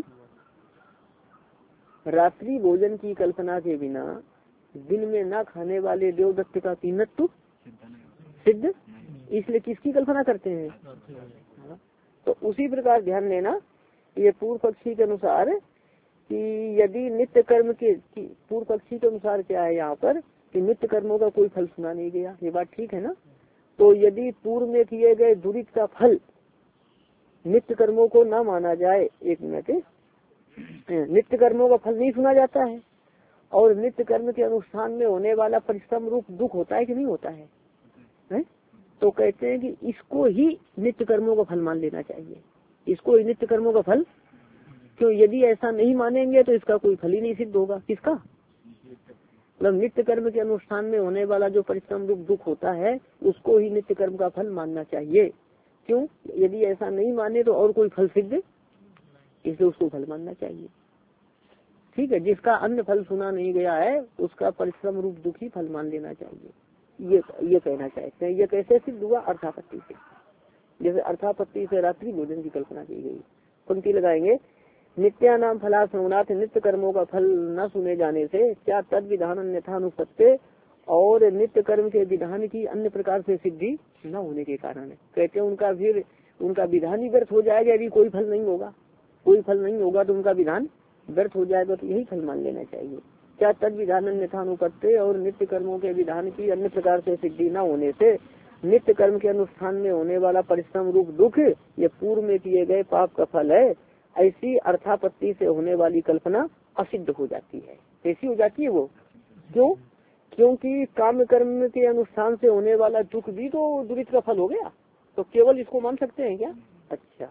रात्रि भोजन की कल्पना के बिना दिन में न खाने वाले देवदत्त का पीनत्व सिद्ध, इसलिए किसकी कल्पना करते हैं? तो उसी प्रकार ध्यान देना, ये पूर्व पक्षी के अनुसार कि यदि नित्य कर्म के, पूर्व पक्षी के अनुसार क्या है यहाँ पर कि नित्य कर्मों का कोई फल सुना नहीं गया, ये बात ठीक है ना। तो यदि पूर्व में किए गए दुरित का फल नित्य कर्मों को न माना जाए, एक मिनट, नित्य कर्मों का फल नहीं सुना जाता है, और नित्य कर्म के अनुष्ठान में होने वाला परिश्रम रूप दुख होता है कि नहीं होता है, है? तो कहते हैं कि इसको ही नित्य कर्मों का फल मान लेना चाहिए, इसको ही नित्य कर्मों का फल। क्यों? यदि ऐसा नहीं मानेंगे तो इसका कोई फल ही नहीं सिद्ध होगा। किसका? मतलब नित्य कर्म के अनुष्ठान में होने वाला जो परिश्रम रूप दुख होता है उसको ही नित्य कर्म का फल मानना चाहिए। क्यों? यदि ऐसा नहीं माने तो और कोई फल सिद्ध, इसलिए उसको फल मानना चाहिए। ठीक है, जिसका अन्य फल सुना नहीं गया है उसका परिश्रम रूप दुख ही फल मान लेना चाहिए, ये ये कहना चाहते हैं। ये कैसे सिद्ध हुआ? अर्थापत्ति से। जैसे अर्थापत्ति से रात्रि भोजन की कल्पना की गई। पंक्ति लगाएंगे, नित्या नाम फला श्रवणार्थ, नित्य कर्मों का फल न सुने जाने से क्या तद विधान अन्यथा अनुपत्ति, और नित्य कर्म के विधान की अन्य प्रकार से सिद्धि न होने के कारण कहते हैं उनका फिर उनका विधान ही व्यर्थ हो जाएगा। यदि कोई फल नहीं होगा, कोई फल नहीं होगा तो उनका विधान व्यर्थ हो जाएगा, तो यही फल मान लेना चाहिए। क्या तद विधान अन्यथा अनुपत्ति, और नित्य कर्मों के विधान की अन्य प्रकार से सिद्धि न होने से नित्य कर्म के अनुष्ठान में होने वाला परिश्रम रूप दुख ये पूर्व में किए गए पाप का फल है। ऐसी अर्थापत्ति से होने वाली कल्पना असिद्ध हो जाती है। कैसी हो जाती है वो? क्यों? क्योंकि काम कर्म के अनुष्ठान से होने वाला दुख भी तो दुरित का फल हो गया, तो केवल इसको मान सकते हैं क्या? अच्छा,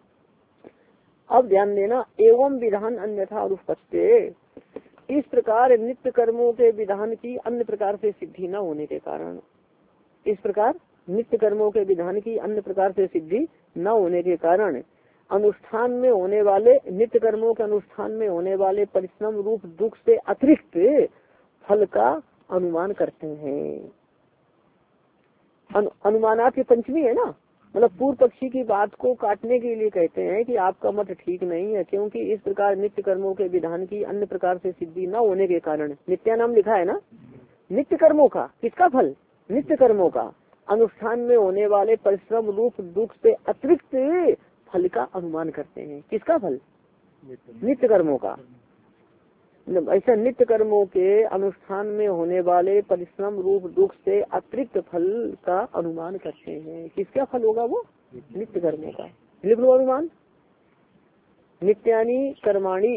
अब ध्यान देना, एवं विधान अन्यथा अनुपत्ति, इस प्रकार नित्य कर्मों के विधान की अन्य प्रकार से सिद्धि न होने के कारण, इस प्रकार नित्य कर्मों के विधान की अन्य प्रकार से सिद्धि न होने के कारण अनुष्ठान में होने वाले, नित्य कर्मों के अनुष्ठान में होने वाले परिश्रम रूप दुख से अतिरिक्त फल का अनुमान करते हैं। अनु, अनुमानात की पंचमी है ना, मतलब पूर्व पक्षी की बात को काटने के लिए कहते हैं कि आपका मत ठीक नहीं है, क्योंकि इस प्रकार नित्य कर्मों के विधान की अन्य प्रकार से सिद्धि न होने के कारण, नित्या नाम लिखा है ना, नित्य कर्मों का, किसका फल? नित्य कर्मों का अनुष्ठान में होने वाले परिश्रम रूप दुख से अतिरिक्त फल का अनुमान करते हैं। किसका फल? नित्य कर्मों का। ऐसा नित्य कर्मों के अनुष्ठान में होने वाले परिश्रम रूप दुख से अतिरिक्त फल का अनुमान करते हैं। किसका फल होगा वो? नित्य कर्मों का। लिख लो अनुमान, नित्यानि कर्माणि,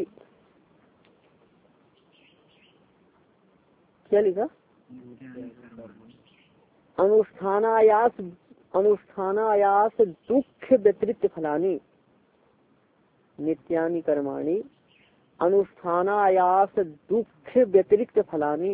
क्या लिखा? अनुष्ठानायास, अनुष्ठानायास दुख व्यतिरिक्त फलानि, नित्यानि कर्माणि अनुष्ठानायास दुख व्यतिरिक्त फलानि,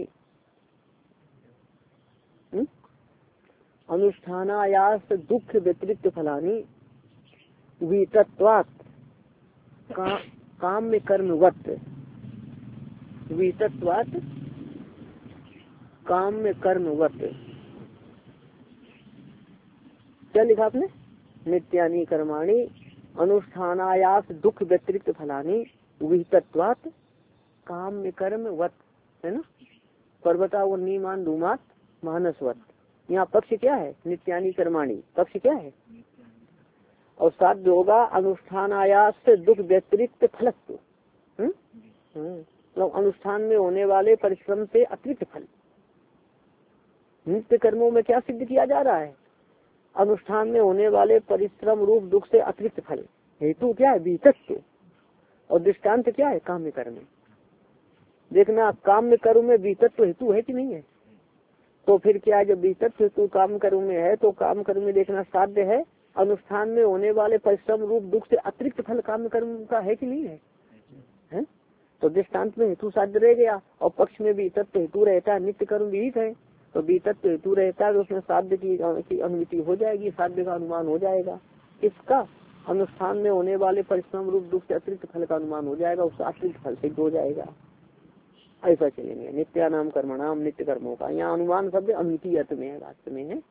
अनुष्ठानायास दुख व्यतिरिक्त फलानि वितत्वात् का, काम में कर्मवत, वितत्वात् काम में कर्मवत। क्या लिखा आपने? नित्यानि कर्माणि अनुष्ठानायास दुख व्यतिरिक्त फलानि विहितत्वात् काम में कर्म वत, है ना, पर्वता व नीमान धूमात मानसवत। यहाँ पक्ष क्या है? नित्यानि कर्माणि, पक्ष क्या है? और साथ जो होगा अनुष्ठानायास दुख व्यतिरिक्त फलत्व। मतलब अनुष्ठान में होने वाले परिश्रम से अतिरिक्त फल। नित्य कर्मों में क्या सिद्ध किया जा रहा है? अनुष्ठान में होने वाले परिश्रम रूप दुख से अतिरिक्त फल। हेतु क्या है? बीतत्व। और दृष्टांत क्या है? काम्य कर्म। देखना काम्य कर्म में बीतत्व हेतु है कि नहीं है? तो फिर क्या, जब बीतत्व हेतु काम कर्म में है तो काम कर्म में देखना साध्य है। अनुष्ठान में होने वाले परिश्रम रूप दुख से अतिरिक्त फल काम कर्म का है कि नहीं है? है? तो दृष्टांत में हेतु साध्य रह गया और पक्ष में भी तत्व हेतु रहता है। नित्य कर्म विहित है तो भी तत्व हेतु रहता है तो उसमें साध्य की अनुमति हो जाएगी, साध्य का अनुमान हो जाएगा। इसका अनुष्ठान में होने वाले परिश्रम रूप दुख से अतिरिक्त फल का अनुमान हो जाएगा, उसका अतिरिक्त फल सिद्ध हो जाएगा। ऐसा चलेंगे नित्यानाम कर्मणाम, नित्य कर्मों का। यहाँ अनुमान शब्द अनुमिति अर्थ में है, वास्तव में है।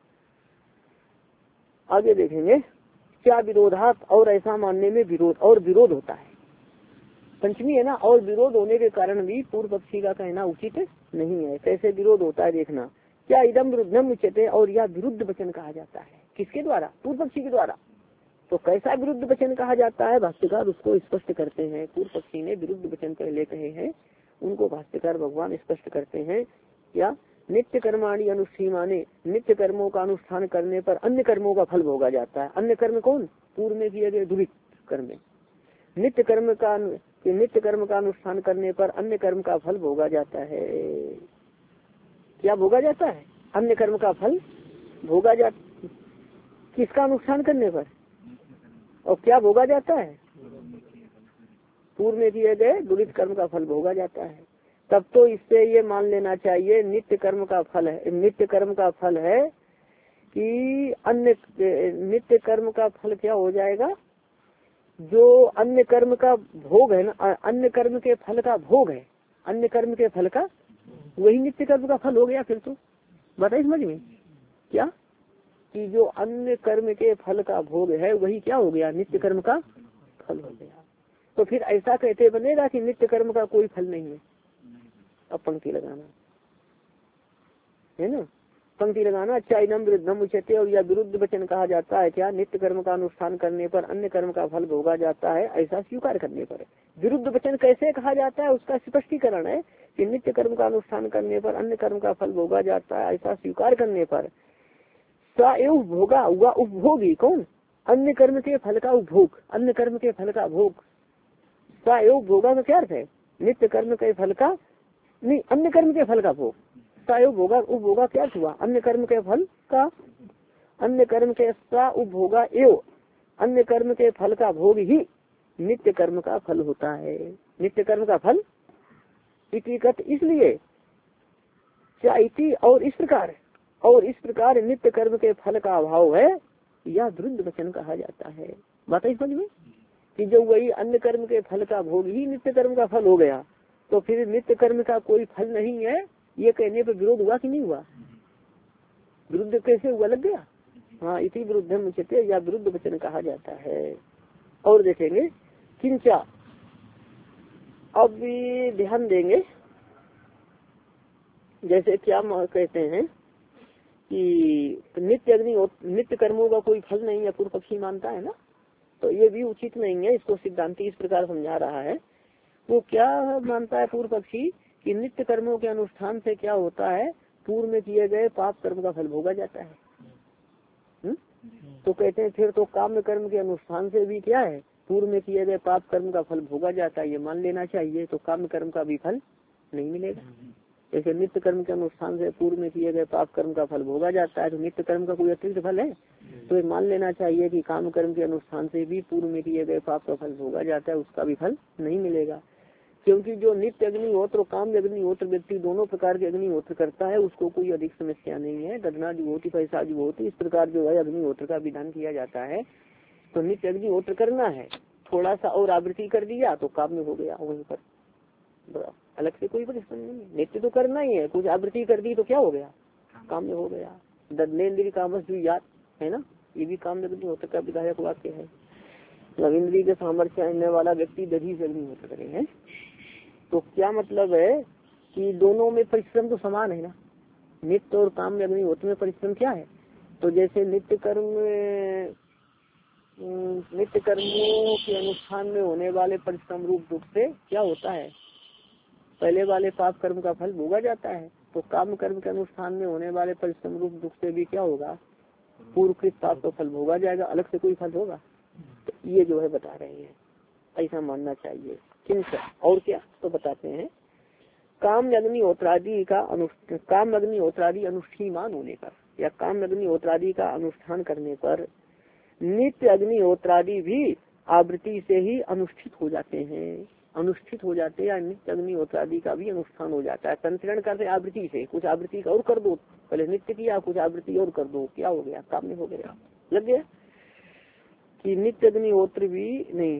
आगे देखेंगे क्या विरोधात, और ऐसा मानने में विरोध और विरोध होता है। पंचमी है ना, और विरोध होने के कारण भी पूर्व पक्षी का कहना उचित नहीं है। कैसे विरोध होता है देखना। क्या इदम विरुद्धम उच्यते, और यह विरुद्ध वचन कहा जाता है। किसके द्वारा? पूर्व पक्षी के द्वारा। तो कैसा विरुद्ध वचन कहा जाता है? भाष्यकार उसको स्पष्ट करते हैं। पूर्व पक्षी ने विरुद्ध वचन पहले कहे हैं, उनको भाष्यकार भगवान स्पष्ट करते हैं। क्या? नित्य कर्माणि अनुष्ठीमाने, नित्य कर्मों का अनुष्ठान करने पर अन्य कर्मों का फल भोगा जाता है। अन्य कर्म कौन? पूर्व में किए गए दुरित कर्म। नित्य कर्म का नित्य कर्म का अनुष्ठान करने पर अन्य कर्म का फल भोगा जाता है। क्या भोगा जाता है? अन्य कर्म का फल भोगा जाता। किसका अनुष्ठान करने पर? और क्या भोगा जाता है? पूर्व में किए गए दुरित कर्म का फल भोगा जाता है। तब तो इससे ये मान लेना चाहिए नित्य कर्म का फल है, नित्य कर्म का फल है कि अन्य नित्य कर्म का फल क्या हो जाएगा? जो अन्य कर्म का भोग है ना, अन्य कर्म के फल का भोग है, अन्य कर्म के फल का वही नित्य कर्म का फल हो गया। फिर तो बताइए समझ में क्या कि जो अन्य कर्म के फल का भोग है वही क्या हो गया? नित्य कर्म का फल हो गया। तो फिर ऐसा कहते बनेगा कि नित्य कर्म का कोई फल नहीं है। अब पंक्ति लगाना है ना, पंक्ति लगाना। अच्छा इदम विरुद्धम उच्यते, और यह विरुद्ध वचन कहा जाता है। क्या? नित्य कर्म का अनुष्ठान करने पर अन्य कर्म का फल भोगा जाता है, ऐसा स्वीकार करने पर। विरुद्ध वचन कैसे कहा जाता है उसका स्पष्टीकरण है कि नित्य कर्म का अनुष्ठान करने पर अन्य कर्म का फल भोगा जाता है, ऐसा स्वीकार करने पर सएव भोगा हुआ उपभोगी कौन? अन्य कर्म के फल का उपभोग, अन्य कर्म के फल का भोग। सएव भोगा में क्या अर्थ है? नित्य कर्म के फल का नहीं, अन्य कर्म के फल का भोग। सएव भोगा उपभोगा क्या हुआ? अन्य कर्म के फल का, अन्य कर्म के सा उपभोगा एव, अन्य कर्म के फल का भोग ही नित्य कर्म का फल होता है। नित्य कर्म का फल इतिकत, इसलिए चाइती और इस प्रकार और इस प्रकार नित्य कर्म के फल का अभाव है, यह विरुद्ध वचन कहा जाता है। बात है समझ में कि जो वही अन्य कर्म के फल का भोग ही नित्य कर्म का फल हो गया, तो फिर नित्य कर्म का कोई फल नहीं है, ये कहने पर विरोध हुआ कि नहीं हुआ? विरुद्ध कैसे हुआ? लग गया। हाँ, इसी विरुद्धम उच्यते, या विरुद्ध वचन कहा जाता है। और देखेंगे किंचा, अब ध्यान देंगे जैसे क्या कहते हैं कि नित्य अग्नि नित्य कर्मों का कोई फल नहीं है, पूर्व पक्षी मानता है ना, तो ये भी उचित नहीं है। इसको सिद्धांति इस प्रकार समझा रहा है। वो क्या मानता है पूर्व पक्षी कि नित्य कर्मों के अनुष्ठान से क्या होता है? पूर्व में किए गए पाप कर्म का फल भोगा जाता है। हुँ? तो कहते हैं फिर तो काम्य कर्म के अनुष्ठान से भी क्या है? पूर्व में किए गए पाप कर्म का फल भोगा जाता है, ये मान लेना चाहिए। तो काम्य कर्म का भी फल नहीं मिलेगा। जैसे नित्य कर्म के अनुष्ठान से पूर्व में किए गए पाप कर्म का फल भोगा जाता है, तो नित्य कर्म का कोई अतिरिक्त फल है? तो ये मान लेना चाहिए कि काम कर्म के अनुष्ठान से भी पूर्व में किए गए पाप का फल भोगा जाता है, उसका भी फल नहीं मिलेगा। क्योंकि जो नित्य अग्निहोत्र काम अग्निहोत्र व्यक्ति दोनों प्रकार के अग्निहोत्र करता है, उसको कोई अधिक समस्या नहीं है। दधना जुहोती पैसा जुहोती, इस प्रकार जो है अग्निहोत्र का विधान किया जाता है। तो नित्य अग्निहोत्र करना है, थोड़ा सा और आवृत्ति कर दिया तो काम्य हो गया, वहीं पर अलग से कोई परेशानी नहीं है। नित्य तो करना ही है, कुछ आवृत्ति कर दी तो क्या हो गया? काम्य हो गया। दधनेन्द्रीय कामस भी याद है ना, ये भी काम अग्निहोत्र का विधायक वाक्य है। इंद्रिय के सामर्थ्य आने वाला व्यक्ति दधी से अग्निहोत्र करेंगे। तो क्या मतलब है कि दोनों में परिश्रम तो समान है ना, नित्य और काम में अग्निहोत्र में परिश्रम क्या है? तो जैसे नित्य कर्म नित्य कर्मों के अनुष्ठान में होने वाले परिश्रम रूप दुख से क्या होता है? पहले वाले पाप कर्म का फल भोगा जाता है, तो काम कर्म के अनुष्ठान में होने वाले परिश्रम रूप दुख से भी क्या होगा, पूर्वकृत पाप का फल भोगा जाएगा, अलग से कोई फल होगा। तो ये जो है बता रहे हैं, ऐसा मानना चाहिए। किंतु और क्या तो बताते हैं, काम अग्निहोत्रादि का अनुष्ठान, काम अग्निहोत्रादि अनुष्ठीमान होने पर या काम अग्निहोत्रादि का अनुष्ठान करने पर नित्य अग्निहोत्रादि भी आवृत्ति से ही अनुष्ठित हो जाते हैं, अनुष्ठित हो जाते हैं या नित्य अग्निहोत्रादि का भी अनुष्ठान हो जाता है। संतरण करते आवृत्ति से, कुछ आवृत्ति का और कर दो, पहले नित्य किया कुछ आवृत्ति और कर दो, क्या हो गया, काम नहीं हो गया, लग गया कि नित्य अग्निहोत्र भी नहीं,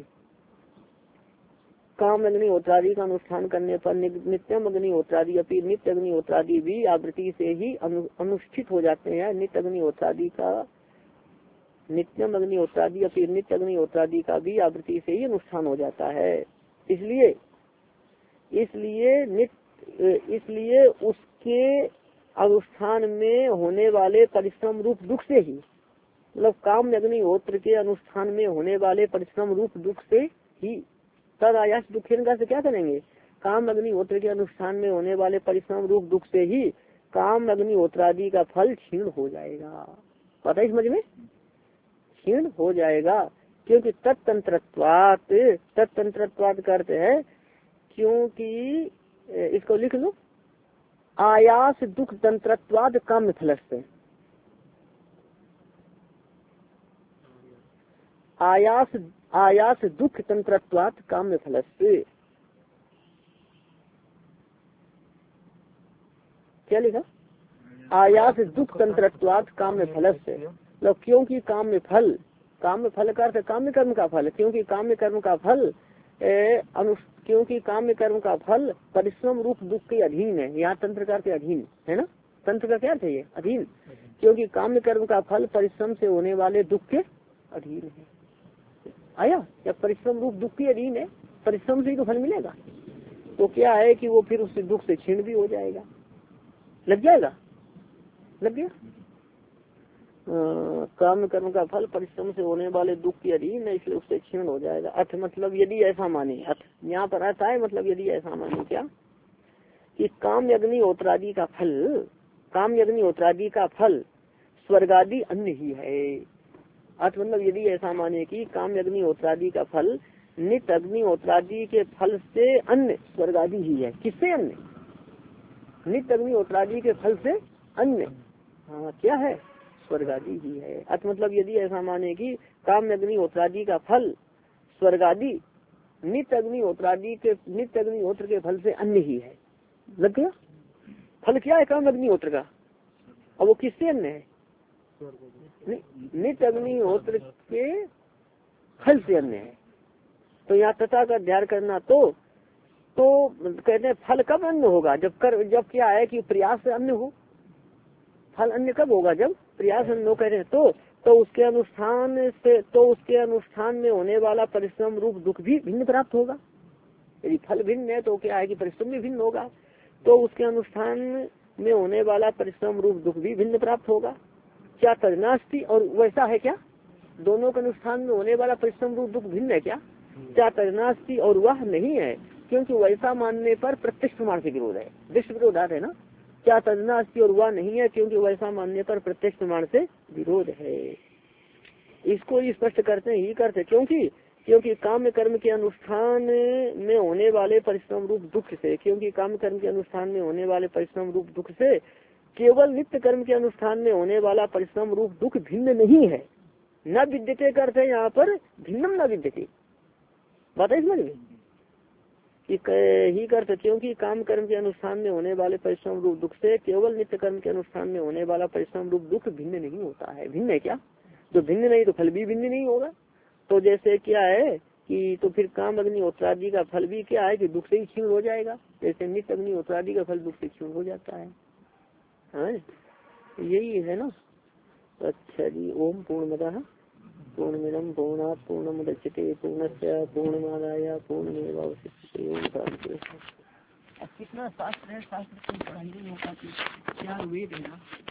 काम अग्निहोत्रादि का अनुष्ठान करने पर नित्यम अग्निहोत्रादि अपनी नित्य अग्निहोत्रादि भी आवृत्ति से ही अनु, अनुष्ठित हो जाते हैं। नित्य अग्निहोत्रादि का नित्यम अग्निहोत्रादि अपनी नित्य अग्निहोत्रादि का भी आवृत्ति से ही अनुष्ठान हो जाता है। इसलिए इसलिए नित्य इसलिए उसके अनुष्ठान में होने वाले परिश्रम रूप दुख से ही, मतलब काम अग्निहोत्र के अनुष्ठान में होने वाले परिश्रम रूप दुख से ही, तद आयास दुखेन का से क्या करेंगे, काम अग्निहोत्र के अनुष्ठान में होने वाले परिश्रम रूप दुख से ही काम अग्निहोत्रादि का फल क्षीण हो जाएगा। पता है समझ में, क्षीण हो जाएगा, क्योंकि तत्तंत्रत्वात्, तत्तंत्रत्वात् का अर्थ है क्योंकि, इसको लिख लो, आयास दुख तंत्रत्वाद काम फलस्य, आयास आयास दुख तंत्रत्वात् काम फलस्य, क्या लिखा, आयास दुख तंत्रत्वात् काम फलस्य, मतलब क्योंकि काम में फल, काम में फल का अर्थ काम्य कर्म का फल, क्योंकि काम्य कर्म का फल ए, अनु क्योंकि काम्य कर्म का फल परिश्रम रूप दुख के अधीन है। यहाँ तंत्र का अर्थ अधीन है ना, तंत्र का क्या अर्थ है ये, अधीन, क्योंकि काम्य कर्म का फल परिश्रम से होने वाले दुख के अधीन है। आया, जब परिश्रम रूप दुख के अधीन है, परिश्रम से ही तो फल मिलेगा, तो क्या है कि वो फिर उस दुख से क्षीण भी हो जाएगा, लग जाएगा, लग गया। काम कर्म का फल परिश्रम से होने वाले दुख के अधीन है, इसलिए उससे क्षीण हो जाएगा। अर्थ मतलब यदि ऐसा माने, अर्थ यहाँ पर अर्थ है मतलब यदि ऐसा माने क्या, कि काम अग्निहोत्रादि का फल, काम अग्निहोत्रादि का फल स्वर्गादि अन्य ही है। अर्थ मतलब यदि ऐसा माने कि काम अग्निहोत्रादि का फल नित्य अग्निहोत्रादि के फल से अन्य स्वर्गादि ही है। किससे अन्य, नित्य अग्निहोत्रादि के फल से अन्य, हाँ क्या है, स्वर्गादि ही है। अर्थ मतलब यदि ऐसा माने कि काम अग्निहोत्रादि का फल स्वर्गादि नित्य अग्निहोत्रादि के नित्य अग्निहोत्र के फल से अन्य ही है, लग गया। फल क्या है काम अग्निहोत्र का, और वो किससे अन्य है, नित्य अग्निहोत्र के फल से अन्य है। तो यहाँ तथा का अध्ययन करना, तो तो कहते हैं फल कब अन्य होगा, जब कर जब क्या है कि प्रयास से अन्य हो, फल अन्य कब होगा, जब प्रयास अन्य हो। कह रहे हैं तो तो उसके अनुष्ठान से, तो उसके अनुष्ठान में होने वाला परिश्रम रूप दुख भी भिन्न प्राप्त होगा। यदि फल भिन्न है तो क्या है कि परिश्रम भी भिन्न होगा, तो उसके अनुष्ठान में होने वाला परिश्रम रूप दुख भी भिन्न प्राप्त होगा। क्या तजनास्ती, और वैसा है क्या, दोनों के अनुष्ठान में होने वाला परिश्रम रूप दुख भिन्न है क्या, क्या तजनास्ती, और वह नहीं है, क्योंकि वैसा मानने पर प्रत्यक्ष प्रमाण से विरोध है, दृष्ट विरोधात है ना। क्या तजनास्ती, और वह नहीं है क्योंकि वैसा मानने पर प्रत्यक्ष प्रमाण से विरोध है। इसको स्पष्ट करते हैं, ही करते क्योंकि क्योंकि काम कर्म के अनुष्ठान में होने वाले परिश्रम रूप दुख से, क्योंकि काम कर्म के अनुष्ठान में होने वाले परिश्रम रूप दुख से केवल नित्य कर्म के अनुष्ठान में होने वाला परिश्रम रूप दुख भिन्न नहीं है। न विद्यते करते हैं यहाँ पर, भिन्नम न विद्यते, बात है समझ में ही करते, क्योंकि काम कर्म के अनुष्ठान में होने वाले परिश्रम रूप दुख से केवल नित्य कर्म के अनुष्ठान में होने वाला परिश्रम रूप दुख भिन्न नहीं होता है। भिन्न है क्या, जो भिन्न नहीं तो फल भी भिन्न नहीं होगा। तो जैसे क्या है कि तो फिर काम अग्निहोत्रादि का फल भी क्या है कि दुख से ही क्षीण हो जाएगा, जैसे नित्य अग्निहोत्रादि का फल दुख से क्षीण हो जाता है, है? यही है ना। अच्छा जी, ओम पूर्णमदः पूर्णमिदं पूर्णात् पूर्णमुदच्यते पूर्णस्य पूर्णमादाय पूर्णमेवावशिष्यते। ओम शांति। कितना शास्त्र है, शास्त्र को पढ़ाई नहीं हो पाती, क्या वेद है ना।